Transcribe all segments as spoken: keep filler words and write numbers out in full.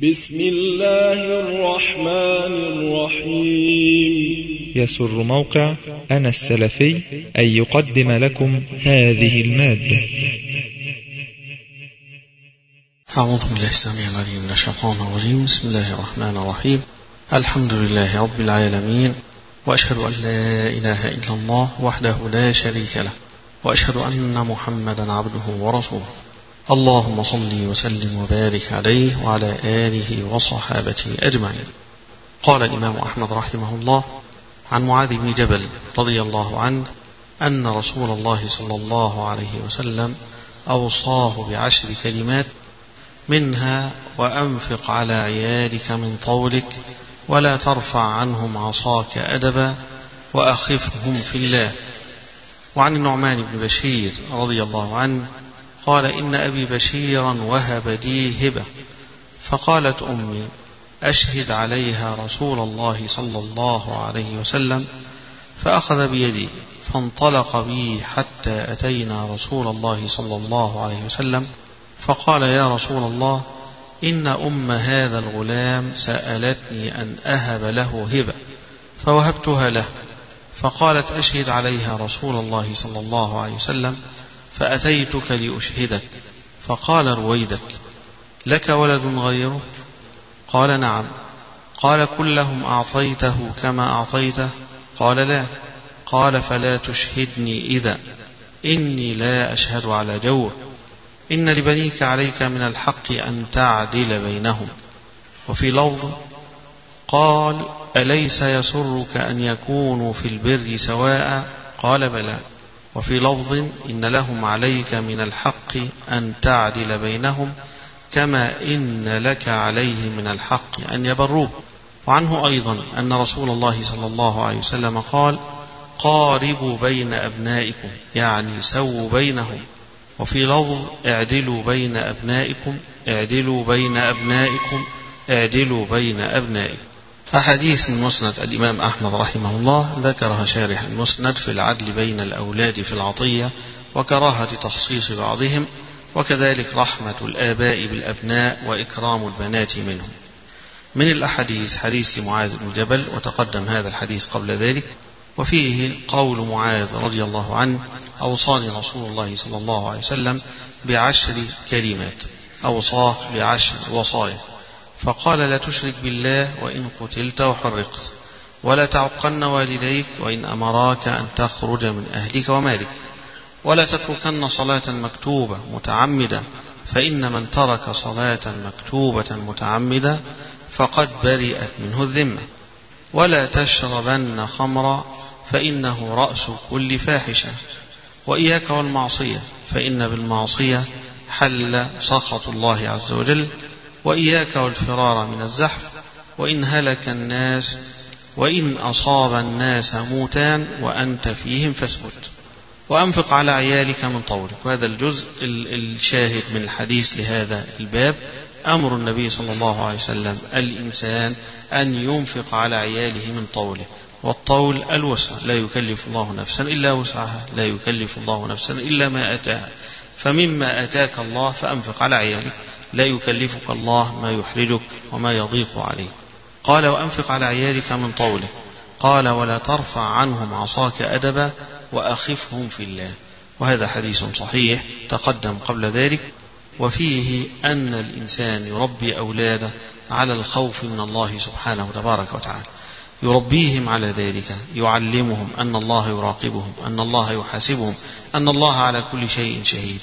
بسم الله الرحمن الرحيم. يسر موقع أنا السلفي أن يقدم لكم هذه المادة. أعوذ بالله السميع العليم من الشيطان الرجيم. بسم الله الرحمن الرحيم. الحمد لله رب العالمين، وأشهد أن لا إله إلا الله وحده لا شريك له، وأشهد أن محمدا عبده ورسوله. اللهم صل وسلم وبارك عليه وعلى آله وصحابته أجمعين. قال الإمام أحمد رحمه الله عن معاذ بن جبل رضي الله عنه أن رسول الله صلى الله عليه وسلم أوصاه بعشر كلمات، منها: وأنفق على عيالك من طولك، ولا ترفع عنهم عصاك أدبا، وأخفهم في الله. وعن النعمان بن بشير رضي الله عنه قال: إن أبي بشيرا وهب لي هبة، فقالت أمي: أشهد عليها رسول الله صلى الله عليه وسلم. فأخذ بيدي فانطلق بي حتى أتينا رسول الله صلى الله عليه وسلم، فقال: يا رسول الله، إن أم هذا الغلام سألتني أن أهب له هبة، فوهبتها له. فقالت: أشهد عليها رسول الله صلى الله عليه وسلم. فأتيتك لأشهدك. فقال: رويدك، لك ولد غيره؟ قال: نعم. قال: كلهم أعطيته كما أعطيته؟ قال: لا. قال: فلا تشهدني إذا، إني لا أشهد على جور. إن لبنيك عليك من الحق أن تعدل بينهم. وفي لفظ قال: أليس يسرك أن يكونوا في البر سواء؟ قال: بلى. وفي لفظ: إن لهم عليك من الحق أن تعدل بينهم، كما إن لك عليه من الحق أن يبروك. وعنه أيضا أن رسول الله صلى الله عليه وسلم قال: قاربوا بين أبنائكم، يعني سووا بينهم. وفي لفظ: اعدلوا بين أبنائكم، اعدلوا بين أبنائكم، اعدلوا بين أبنائكم. أحاديث من مسند الإمام أحمد رحمه الله ذكرها شارح المسند في العدل بين الأولاد في العطية، وكراهة تخصيص بعضهم، وكذلك رحمة الآباء بالأبناء وإكرام البنات منهم. من الأحاديث حديث معاذ بن جبل، وتقدم هذا الحديث قبل ذلك، وفيه قول معاذ رضي الله عنه: أوصاني رسول الله صلى الله عليه وسلم بعشر كلمات، أوصاه بعشر وصايا، فقال: لا تشرك بالله وإن قتلت وحرقت، ولا تعقن والديك وإن أمراك أن تخرج من أهلك ومالك، ولا تتركن صلاة مكتوبة متعمدا، فإن من ترك صلاة مكتوبة متعمدا فقد برئت منه الذمة، ولا تشربن خمرا، فإنه رأس كل فاحشة، وإياك والمعصية، فإن بالمعصية حل سخط الله عز وجل، وإياك والفرار من الزحف، وإن هلك الناس وإن أصاب الناس موتان وأنت فيهم فاثبت، وأنفق على عيالك من طولك. وهذا الجزء الشاهد من الحديث لهذا الباب، أمر النبي صلى الله عليه وسلم الإنسان أن ينفق على عياله من طوله، والطول الوسع، لا يكلف الله نفسا إلا وسعها، لا يكلف الله نفسا إلا ما أتاها، فمما أتاك الله فأنفق على عيالك، لا يكلفك الله ما يحرجك وما يضيق عليك. قال: وأنفق على عيالك من طوله. قال: ولا ترفع عنهم عصاك أدبا، وأخفهم في الله. وهذا حديث صحيح تقدم قبل ذلك، وفيه أن الإنسان يربي أولاده على الخوف من الله سبحانه تبارك وتعالى، يربيهم على ذلك، يعلمهم أن الله يراقبهم، أن الله يحاسبهم، أن الله على كل شيء شهيد،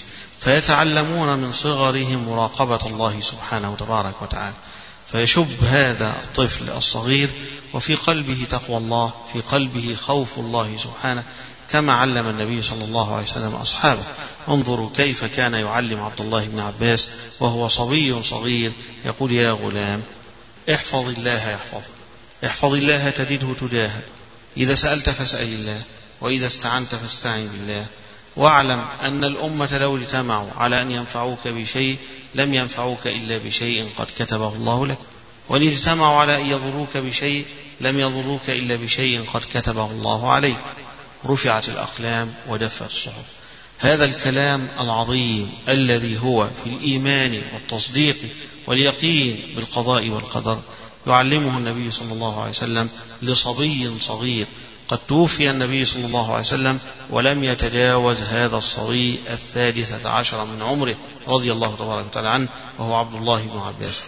فيتعلمون من صغرهم مراقبة الله سبحانه تبارك وتعالى، فيشب هذا الطفل الصغير وفي قلبه تقوى الله، في قلبه خوف الله سبحانه، كما علم النبي صلى الله عليه وسلم أصحابه. انظروا كيف كان يعلم عبد الله بن عباس وهو صبي صغير، يقول: يا غلام، احفظ الله يحفظك، احفظ الله تجده تجاهك، إذا سألت فاسأل الله، وإذا استعنت فاستعن بالله، واعلم أن الأمة لو اجتمعوا على أن ينفعوك بشيء لم ينفعوك إلا بشيء قد كتبه الله لك، وإن اجتمعوا على أن يضروك بشيء لم يضروك إلا بشيء قد كتبه الله عليك. رفعت الأقلام ودفت الصحف. هذا الكلام العظيم الذي هو في الإيمان والتصديق واليقين بالقضاء والقدر يعلمه النبي صلى الله عليه وسلم لصبي صغير قد توفي النبي صلى الله عليه وسلم ولم يتجاوز هذا الصبي الثالثة عشر من عمره رضي الله تبارك وتعالى عنه، وهو عبد الله بن عباس.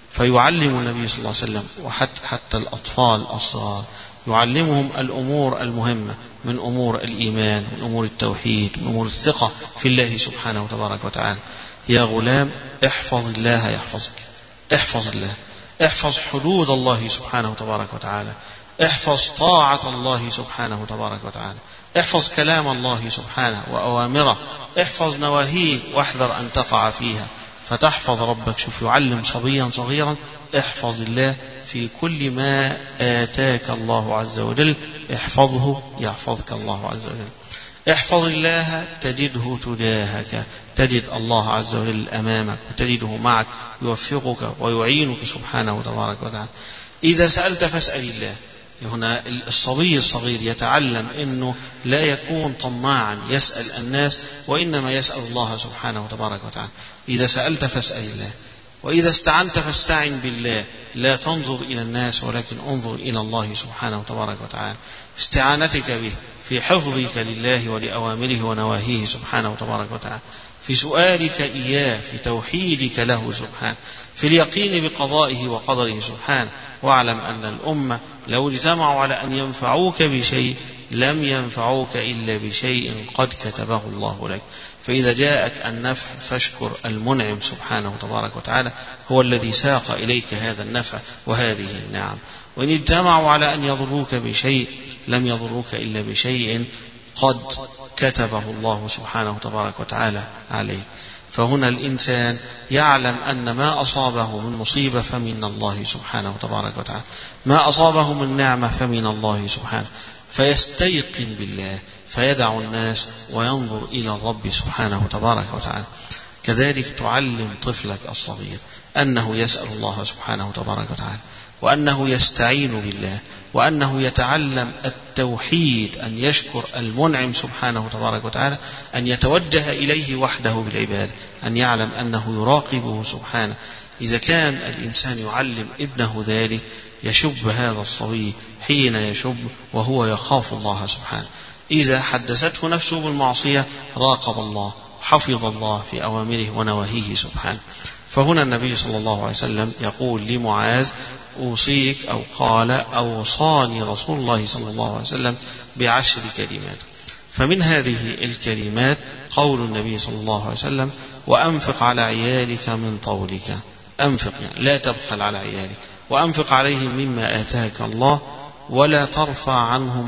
فيعلم النبي صلى الله عليه وسلم وحتى حتى الأطفال الصغار يعلمهم الأمور المهمة من أمور الإيمان، من أمور التوحيد، من أمور الثقة في الله سبحانه وتبارك وتعالى. يا غلام احفظ الله يحفظك، احفظ الله، احفظ حدود الله سبحانه وتبارك وتعالى، احفظ طاعة الله سبحانه وتبارك وتعالى، احفظ كلام الله سبحانه وأوامره، احفظ نواهيه واحذر أن تقع فيها فتحفظ ربك. شوف يعلم صبيا صغيرا احفظ الله في كل ما آتاك الله عز وجل، احفظه يحفظك الله عز وجل. احفظ الله تجده تجاهك، تجد الله عز وجل أمامك وتجده معك يوفقك ويعينك سبحانه وتبارك وتعالى. إذا سألت فاسأل الله. هنا الصبي الصغير يتعلم أنه لا يكون طماعا يسأل الناس، وإنما يسأل الله سبحانه وتبارك وتعالى. إذا سألت فاسأل الله، وإذا استعنت فاستعن بالله. لا تنظر إلى الناس ولكن انظر إلى الله سبحانه وتبارك وتعالى. استعانتك به في حفظك لله ولأوامره ونواهيه سبحانه وتبارك وتعالى، في سؤالك إياه، في توحيدك له سبحانه، في اليقين بقضائه وقدره سبحانه. واعلم أن الأمة لو اجتمعوا على أن ينفعوك بشيء لم ينفعوك إلا بشيء قد كتبه الله لك. فإذا جاءك النفع فاشكر المنعم سبحانه وتبارك وتعالى، هو الذي ساق إليك هذا النفع وهذه النعم. وإن اجتمعوا على أن يضروك بشيء لم يضروك إلا بشيء قد كتبه الله سبحانه وتبارك وتعالى عليك. فهنا الإنسان يعلم أن ما أصابه من مصيبة فمن الله سبحانه وتبارك وتعالى، ما أصابه من نعمة فمن الله سبحانه، فيستيقن بالله فيدع الناس وينظر إلى الرب سبحانه وتبارك وتعالى. كذلك تعلم طفلك الصغير أنه يسأل الله سبحانه وتبارك وتعالى، وأنه يستعين بالله، وأنه يتعلم التوحيد، أن يشكر المنعم سبحانه وتبارك وتعالى، أن يتوجه إليه وحده بالعبادة، أن يعلم أنه يراقبه سبحانه. إذا كان الإنسان يعلم ابنه ذلك يشب هذا الصبي حين يشب وهو يخاف الله سبحانه. إذا حدثته نفسه بالمعصية راقب الله، حفظ الله في أوامره ونواهيه سبحانه. فهنا النبي صلى الله عليه وسلم يقول لمعاذ أوصيك، أو قال أوصاني رسول الله صلى الله عليه وسلم بعشر كلمات. فمن هذه الكلمات قول النبي صلى الله عليه وسلم وأنفق على عيالك من طولك. أنفق يعني لا تبخل على عيالك، وأنفق عليهم مما آتاك الله، ولا ترفع عنهم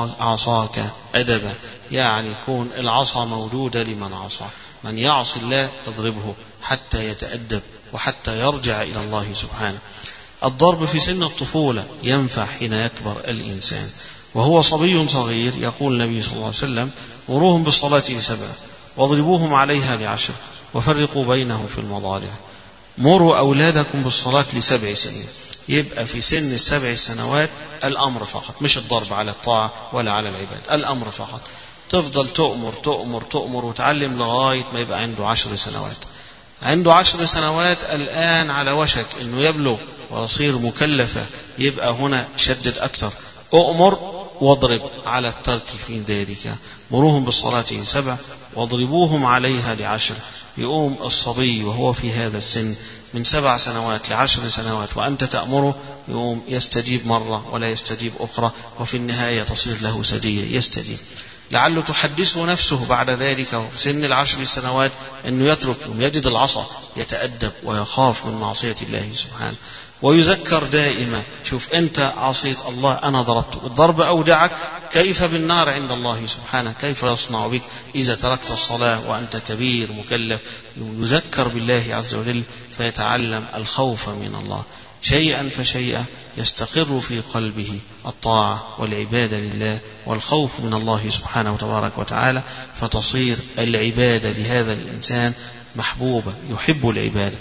عصاك أدبا، يعني يكون العصا موجودة لمن عصى، من يعصي الله اضربه حتى يتأدب وحتى يرجع إلى الله سبحانه. الضرب في سن الطفولة ينفع حين يكبر الإنسان. وهو صبي صغير يقول النبي صلى الله عليه وسلم مروهم بالصلاة لسبع واضربوهم عليها لعشر وفرقوا بينهم في المضاجع. مروا أولادكم بالصلاة لسبع سنين. يبقى في سن السبع سنوات الأمر فقط، مش الضرب على الطاعة ولا على العباد، الأمر فقط. تفضل تؤمر تؤمر تؤمر وتعلم لغاية ما يبقى عنده عشر سنوات. عنده عشر سنوات الآن على وشك أنه يبلغ ويصير مكلفة، يبقى هنا شدد أكثر، أؤمر واضرب على الترك في ذلك. مروهم بالصلاة سبع واضربوهم عليها لعشر. يقوم الصبي وهو في هذا السن من سبع سنوات لعشر سنوات وأنت تأمره، يقوم يستجيب مرة ولا يستجيب أخرى، وفي النهاية تصير له سجية يستجيب. لعله تحدثه نفسه بعد ذلك في سن العشر سنوات أنه يترك ويجد العصا يتأدب ويخاف من معصية الله سبحانه، ويذكر دائما شوف أنت عصيت الله أنا ضربت، الضرب أوجعك، كيف بالنار عند الله سبحانه، كيف يصنع بك إذا تركت الصلاة وأنت كبير مكلف. يذكر بالله عز وجل فيتعلم الخوف من الله. شيئا فشيئا يستقر في قلبه الطاعة والعبادة لله والخوف من الله سبحانه وتبارك وتعالى، فتصير العبادة لهذا الإنسان محبوبة، يحب العبادة.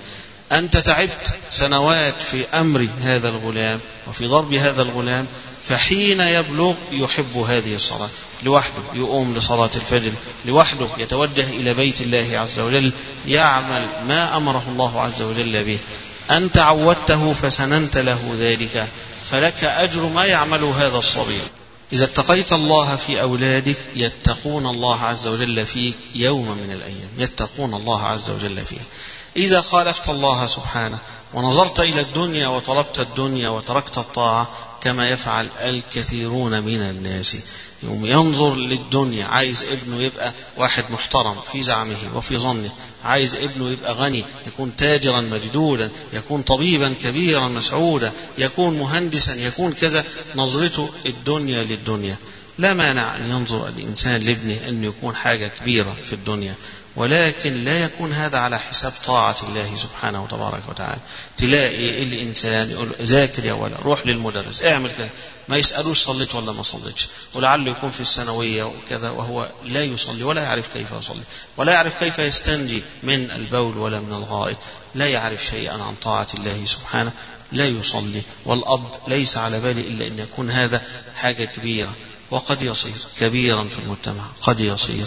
أنت تعبت سنوات في أمر هذا الغلام وفي ضرب هذا الغلام، فحين يبلغ يحب هذه الصلاة لوحده، يقوم لصلاة الفجر لوحده، يتوجه إلى بيت الله عز وجل، يعمل ما أمره الله عز وجل به. أنت عودته فسننت له ذلك، فلك أجر ما يعمل هذا الصبي. إذا اتقيت الله في أولادك يتقون الله عز وجل فيك يوم من الأيام، يتقون الله عز وجل فيك. إذا خالفت الله سبحانه ونظرت إلى الدنيا وطلبت الدنيا وتركت الطاعة كما يفعل الكثيرون من الناس، يوم ينظر للدنيا، عايز ابنه يبقى واحد محترم في زعمه وفي ظنه، عايز ابنه يبقى غني، يكون تاجرا مجدودا، يكون طبيبا كبيرا مسعودا، يكون مهندسا، يكون كذا، نظرته الدنيا للدنيا. لا مانع أن ينظر الإنسان لابنه أن يكون حاجة كبيرة في الدنيا، ولكن لا يكون هذا على حساب طاعة الله سبحانه وتبارك وتعالى. تلاقي الإنسان يقول ذاكر يا ولا، روح للمدرس، اعمل كذا، ما يسألوش صليت ولا ما صليتش، ولعله يكون في الثانوية وكذا وهو لا يصلي ولا يعرف كيف يصلي ولا يعرف كيف يستنجي من البول ولا من الغائط، لا يعرف شيئا عن طاعة الله سبحانه، لا يصلي. والأب ليس على باله إلا أن يكون هذا حاجة كبيرة، وقد يصير كبيرا في المجتمع، قد يصير.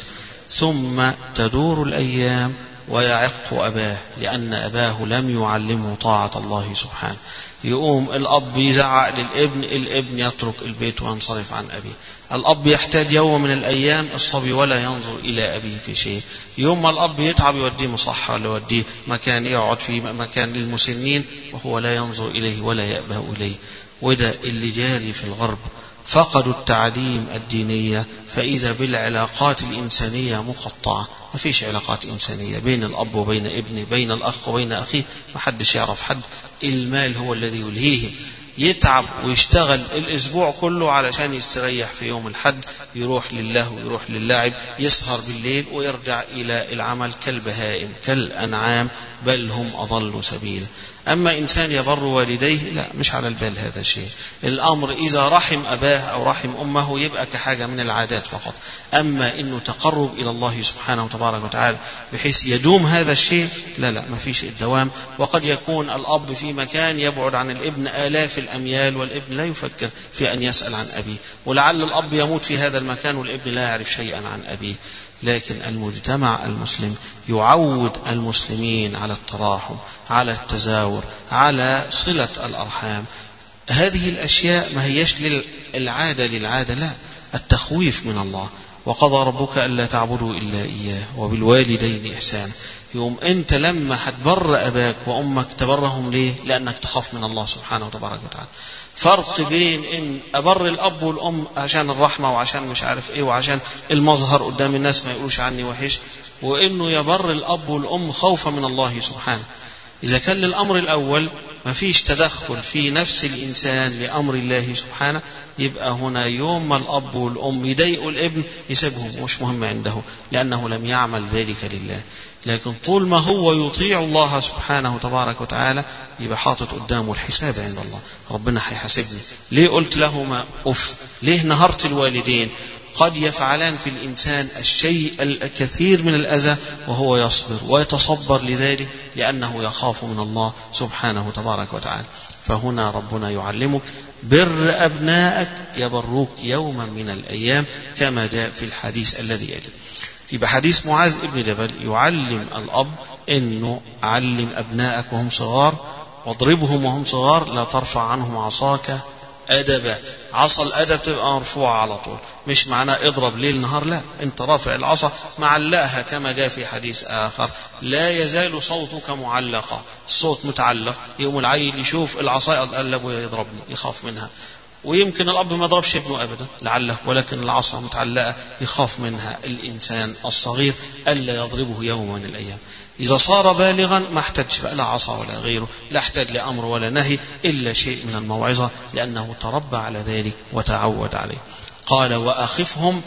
ثم تدور الأيام ويعق أباه لأن أباه لم يعلمه طاعة الله سبحانه. يقوم الأب يزعق للابن، الابن يترك البيت وينصرف عن أبيه. الأب يحتاج يوم من الأيام الصبي ولا ينظر إلى أبيه في شيء. يوم ما الأب يتعب يوديه مصحة ولا يوديه مكان يقعد في مكان للمسنين وهو لا ينظر إليه ولا يأبه إليه. وده اللي جاري في الغرب، فقدوا التعليم الدينية، فإذا بالعلاقات الإنسانية مقطعة، ما فيش علاقات إنسانية بين الأب وبين ابنه، بين الأخ وبين أخيه، ما حدش يعرف حد. المال هو الذي يلهيهم، يتعب ويشتغل الأسبوع كله علشان يستريح في يوم الحد، يروح لله ويروح للعب، يسهر بالليل ويرجع إلى العمل كالبهائم كالأنعام، بل هم أضلوا سبيلا. أما إنسان يبر والديه لا، مش على البال هذا الشيء. الأمر إذا رحم أباه أو رحم أمه يبقى كحاجة من العادات فقط. أما إنه تقرب إلى الله سبحانه وتبارك وتعالى بحيث يدوم هذا الشيء، لا لا، ما فيش الدوام. وقد يكون الأب في مكان يبعد عن الابن آلاف الأميال والابن لا يفكر في أن يسأل عن أبيه، ولعل الأب يموت في هذا المكان والابن لا يعرف شيئا عن أبيه. لكن المجتمع المسلم يعود المسلمين على التراحم، على التزاور، على صلة الأرحام. هذه الأشياء ما هيش للعادة للعادة، لا، التخويف من الله. وقضى ربك ألا تعبدوا إلا إياه وبالوالدين إحسانا. يوم أنت لما هتبر أباك وأمك تبرهم ليه؟ لأنك تخاف من الله سبحانه وتبارك وتعالى. فرق بين ان ابر الاب والام عشان الرحمه وعشان مش عارف ايه وعشان المظهر قدام الناس ما يقولوش عني وحش، وانه يبر الاب والام خوفا من الله سبحانه. اذا كان للامر الاول ما فيش تدخل في نفس الانسان لامر الله سبحانه، يبقى هنا يوم ما الاب والام يضايقوا الابن يسيبهم، مش مهم عنده لانه لم يعمل ذلك لله. لكن طول ما هو يطيع الله سبحانه تبارك وتعالى يبقى حاطط قدامه الحساب عند الله، ربنا هيحاسبني. ليه قلت لهما أف؟ ليه نهرت الوالدين؟ قد يفعلان في الإنسان الشيء الكثير من الأذى وهو يصبر ويتصبر لذلك لأنه يخاف من الله سبحانه تبارك وتعالى. فهنا ربنا يعلمك بر أبنائك يبروك يوما من الأيام كما جاء في الحديث الذي يلي. يبقى حديث معاذ ابن جبل يعلم الأب إنه علم أبنائك وهم صغار واضربهم وهم صغار، لا ترفع عنهم عصاك أدبا. عصا الأدب تبقى مرفوعة على طول، مش معناه اضرب ليل نهار، لا، انت رافع العصا معلقها كما جاء في حديث آخر لا يزال صوتك معلقا، الصوت متعلق، يوم العيل يشوف العصا يقلب ويضربني يخاف منها. ويمكن الأب ما ضربش ابنه أبدا لعله، ولكن العصا متعلقة يخاف منها الإنسان الصغير ألا يضربه يوم من الأيام. إذا صار بالغا ما احتاجش بقى لا عصا ولا غيره، لا احتاج لأمر ولا نهي إلا شيء من الموعظة لأنه تربى على ذلك وتعود عليه. قال وأخفهم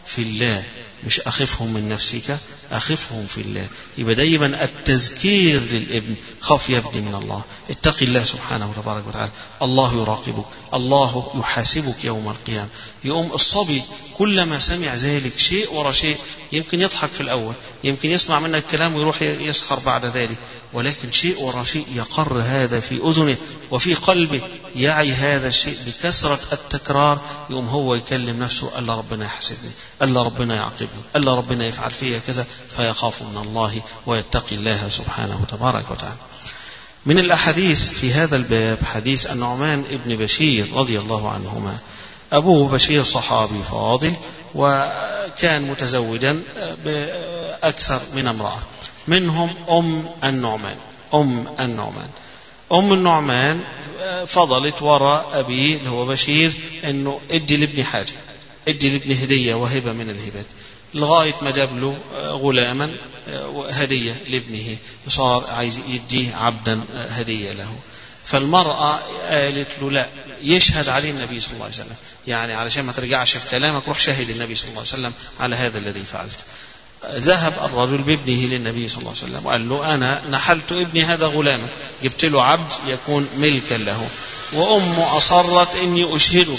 في الله، مش أخفهم من نفسك، أخفهم في الله. يبقى دايما التذكير للابن، خاف يا ابني من الله، اتق الله سبحانه وتبارك وتعالى، الله يراقبك، الله يحاسبك يوم القيامة. يقوم الصبي كلما سمع ذلك شيء ورا شيء، يمكن يضحك في الأول، يمكن يسمع منك الكلام ويروح يسخر بعد ذلك، ولكن شيء ورا شيء يقر هذا في أذنه وفي قلبه، يعي هذا الشيء بكثرة التكرار. يقوم هو يكلم نفسه، ألا ربنا يحاسبني، ألا ربنا يعاقبني، ألا ربنا يفعل فيها كذا، فيخاف من الله ويتقي الله سبحانه وتبارك وتعالى. من الأحاديث في هذا الباب حديث النعمان ابن بشير رضي الله عنهما. أبوه بشير صحابي فاضل، وكان متزوجا بأكثر من امرأة، منهم أم النعمان. أم النعمان أم النعمان فضلت وراء أبيه اللي هو بشير أنه ادي لابني حاجة، ادي لابني هدية وهبة من الهبات، لغاية ما جاب له غلاما هدية لابنه، صار عايز يديه عبدا هدية له. فالمرأة قالت له لا، يشهد عليه النبي صلى الله عليه وسلم، يعني علشان ما ترجعش في كلامك، روح شهد النبي صلى الله عليه وسلم على هذا الذي فعلته. ذهب الرجل بابنه للنبي صلى الله عليه وسلم وقال له أنا نحلت ابني هذا غلاما، جبت له عبد يكون ملكا له، وأمه أصرت إني أشهدك.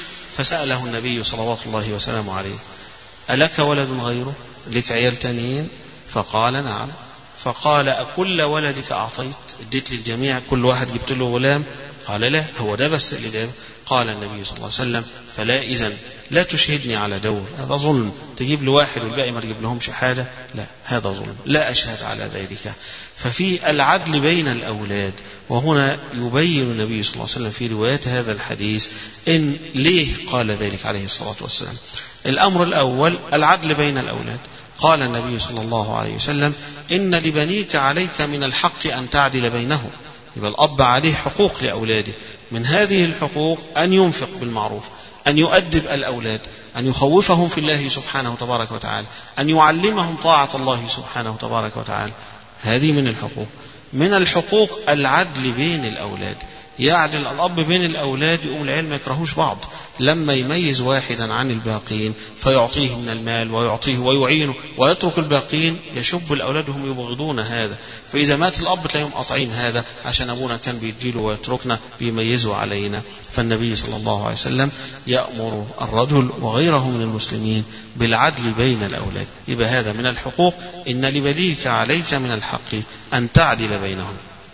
فسأله النبي صلوات الله وسلامه عليه ألك ولد غيره؟ لك عيال تانيين؟ فقال نعم. فقال أكل ولدك أعطيت؟ اديت للجميع كل واحد جبت له غلام؟ قال لا، هو ده بس اللي جاب. قال النبي صلى الله عليه وسلم فلا إذن لا تشهدني على دور، هذا ظلم، تجيب له واحد والباقي ما تجيب لهمش حاجة، لا هذا ظلم، لا أشهد على ذلك. ففي العدل بين الأولاد. وهنا يبين النبي صلى الله عليه وسلم في رواية هذا الحديث إن ليه قال ذلك عليه الصلاة والسلام. الأمر الأول العدل بين الأولاد. قال النبي صلى الله عليه وسلم إن لبنيك عليك من الحق أن تعدل بينهم. يبقى الأب عليه حقوق لأولاده، من هذه الحقوق أن ينفق بالمعروف، أن يؤدب الأولاد، أن يخوفهم في الله سبحانه وتبارك وتعالى، أن يعلمهم طاعة الله سبحانه وتبارك وتعالى. هذه من الحقوق. من الحقوق العدل بين الأولاد، يعدل الأب بين الأولاد، يقوم العيال ما يكرهوش بعض، لما يميز واحدا عن الباقين فيعطيه من المال ويعطيه ويعينه ويترك الباقين، يشب الأولاد وهم يبغضون هذا. فإذا مات الأب تلاقيهم قاطعين هذا، عشان أبونا كان بيديله ويتركنا، بيميزوا علينا. فالنبي صلى الله عليه وسلم يأمر الرجل وغيره من المسلمين بالعدل بين الأولاد. يبقى هذا من الحقوق، إن لبنيك عليك من الحق أن تعدل بينهم.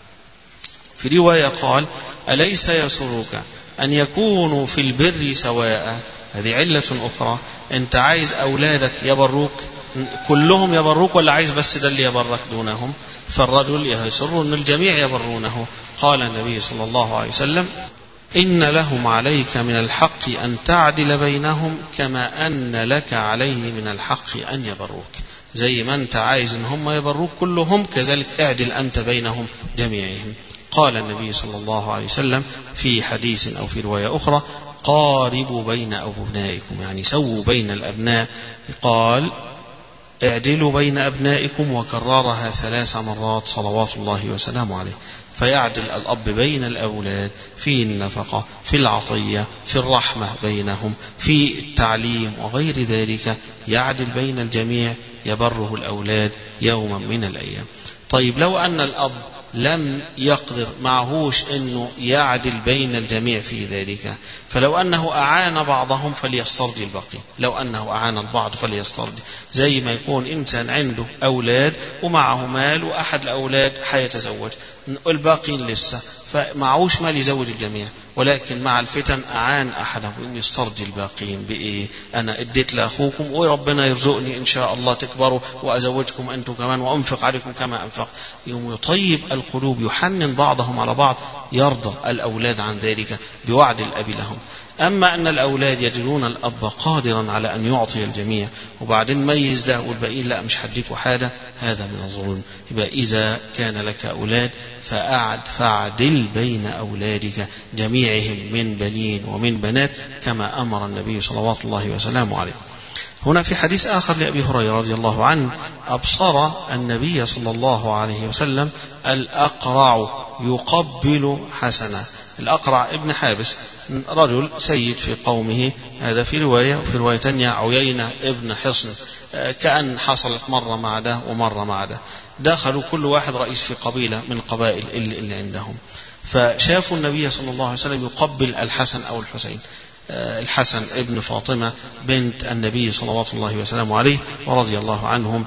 في رواية قال أليس يسرك أن يكونوا في البر سواء؟ هذه علة أخرى. أنت عايز أولادك يبروك كلهم يبروك، ولا عايز بس ده اللي يبرك دونهم؟ فالرجل يسر أن الجميع يبرونه. قال النبي صلى الله عليه وسلم إن لهم عليك من الحق أن تعدل بينهم كما أن لك عليه من الحق أن يبروك. زي ما أنت عايز إن هم يبروك كلهم، كذلك اعدل أنت بينهم جميعهم. قال النبي صلى الله عليه وسلم في حديث أو في رواية أخرى قاربوا بين أبنائكم، يعني سووا بين الأبناء. قال اعدلوا بين أبنائكم، وكررها ثلاث مرات صلوات الله وسلامه عليه. فيعدل الأب بين الأولاد في النفقة، في العطية، في الرحمة بينهم، في التعليم وغير ذلك، يعدل بين الجميع، يبره الأولاد يوما من الأيام. طيب لو أن الأب لم يقدر معهوش أنه يعدل بين الجميع في ذلك، فلو أنه أعان بعضهم فليسترضي الباقي، لو أنه أعان البعض فليسترضي. زي ما يكون إنسان عنده أولاد ومعه مال، وأحد الأولاد حيتزوج، الباقين لسه، فمعهوش مال يزوج الجميع، ولكن مع الفتن أعان أحدهم أن يسترضي الباقين بإيه؟ أنا اديت لأخوكم وربنا يرزقني إن شاء الله تكبروا وأزوجكم أنتم كمان وأنفق عليكم كما أنفق. يوم يطيب القلوب، يحنن بعضهم على بعض، يرضى الأولاد عن ذلك بوعد الأب لهم. أما أن الأولاد يجدون الأب قادرا على أن يعطي الجميع وبعدين ميز ده والباقيين لا مش هديكوا حاجة، هذا من الظلم. يبقى إذا كان لك أولاد فأعد فاعدل بين أولادك جميعهم من بنين ومن بنات، كما أمر النبي صلوات الله وسلامه عليه. هنا في حديث آخر لأبي هريرة رضي الله عنه: أبصر النبي صلى الله عليه وسلم الأقرع يقبل حسنا. الأقرع ابن حابس رجل سيد في قومه، هذا في رواية، وفي رواية تانية عيينة ابن حصن، كأن حصلت مرة مع ده ومرة مع ده، دخلوا كل واحد رئيس في قبيلة من القبائل اللي, اللي عندهم، فشافوا النبي صلى الله عليه وسلم يقبل الحسن أو الحسين، الحسن ابن فاطمة بنت النبي صلوات الله وسلامه عليه ورضي الله عنهم،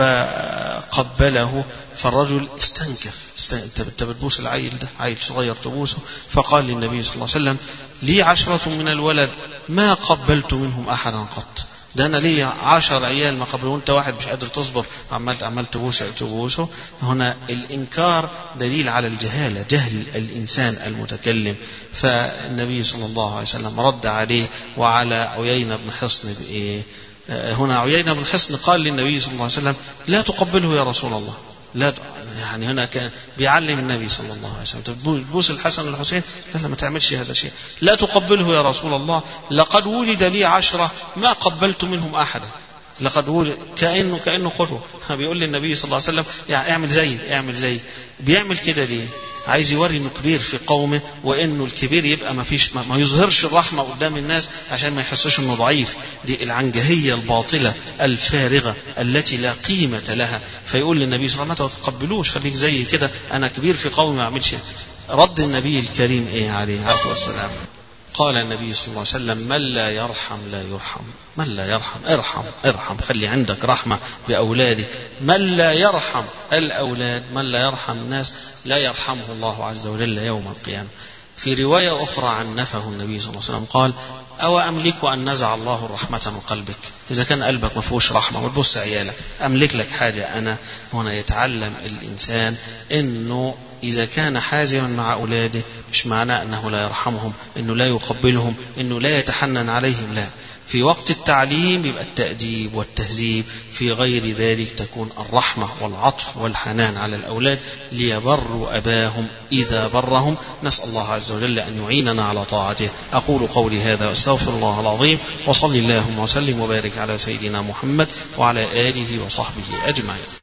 فقبله، فالرجل استنكف، انت بتبوس العيل ده، عيل صغير تبوسه، فقال للنبي صلى الله عليه وسلم: لي عشرة من الولد ما قبلت منهم أحدا قط، ده أنا لي عشر عيال ما قبلوا، أنت واحد مش قادر تصبر عمال عمال تبوسه تبوسه. هنا الإنكار دليل على الجهالة، جهل الإنسان المتكلم. فالنبي صلى الله عليه وسلم رد عليه وعلى عيينة بن حصن بإيه؟ هنا عيينة بن حصن قال للنبي صلى الله عليه وسلم: لا تقبله يا رسول الله، لا، يعني هنا كان بيعلم النبي صلى الله عليه وسلم تبوس الحسن والحسين، لا ما تعملش هذا الشيء، لا تقبله يا رسول الله، لقد ولد لي عشرة ما قبلت منهم أحدا، لقد ولد، كأنه كأنه قدوة، بيقول للنبي صلى الله عليه وسلم يعني اعمل زي اعمل زي بيعمل كده ليه؟ عايز يوري انه كبير في قومه، وانه الكبير يبقى ما فيش ما يظهرش الرحمه قدام الناس عشان ما يحسوش انه ضعيف. دي العنجهيه الباطله الفارغه التي لا قيمه لها. فيقول للنبي صلى الله عليه وسلم: ما تقبلوش، خليك زي كده، انا كبير في قومي ما اعملش. رد النبي الكريم ايه عليه الصلاه والسلام؟ قال النبي صلى الله عليه وسلم: من لا يرحم لا يرحم، من لا يرحم ارحم ارحم، خلي عندك رحمة بأولادك. من لا يرحم الأولاد، من لا يرحم الناس، لا يرحمه الله عز وجل يوم القيامة. في رواية أخرى عنفه النبي صلى الله عليه وسلم قال: أو أملك أن نزع الله الرحمة من قلبك؟ إذا كان قلبك ما فيهوش رحمة وتبص عيالك، أملك لك حاجة أنا؟ هنا يتعلم الإنسان إنه إذا كان حازما مع أولاده مش معناه أنه لا يرحمهم، أنه لا يقبلهم، أنه لا يتحنن عليهم، لا. في وقت التعليم يبقى التأديب والتهذيب، في غير ذلك تكون الرحمة والعطف والحنان على الأولاد ليبروا أباهم إذا برهم. نسأل الله عز وجل أن يعيننا على طاعته. أقول قولي هذا وأستغفر الله العظيم، وصلي اللهم وسلم وبارك على سيدنا محمد وعلى آله وصحبه أجمعين.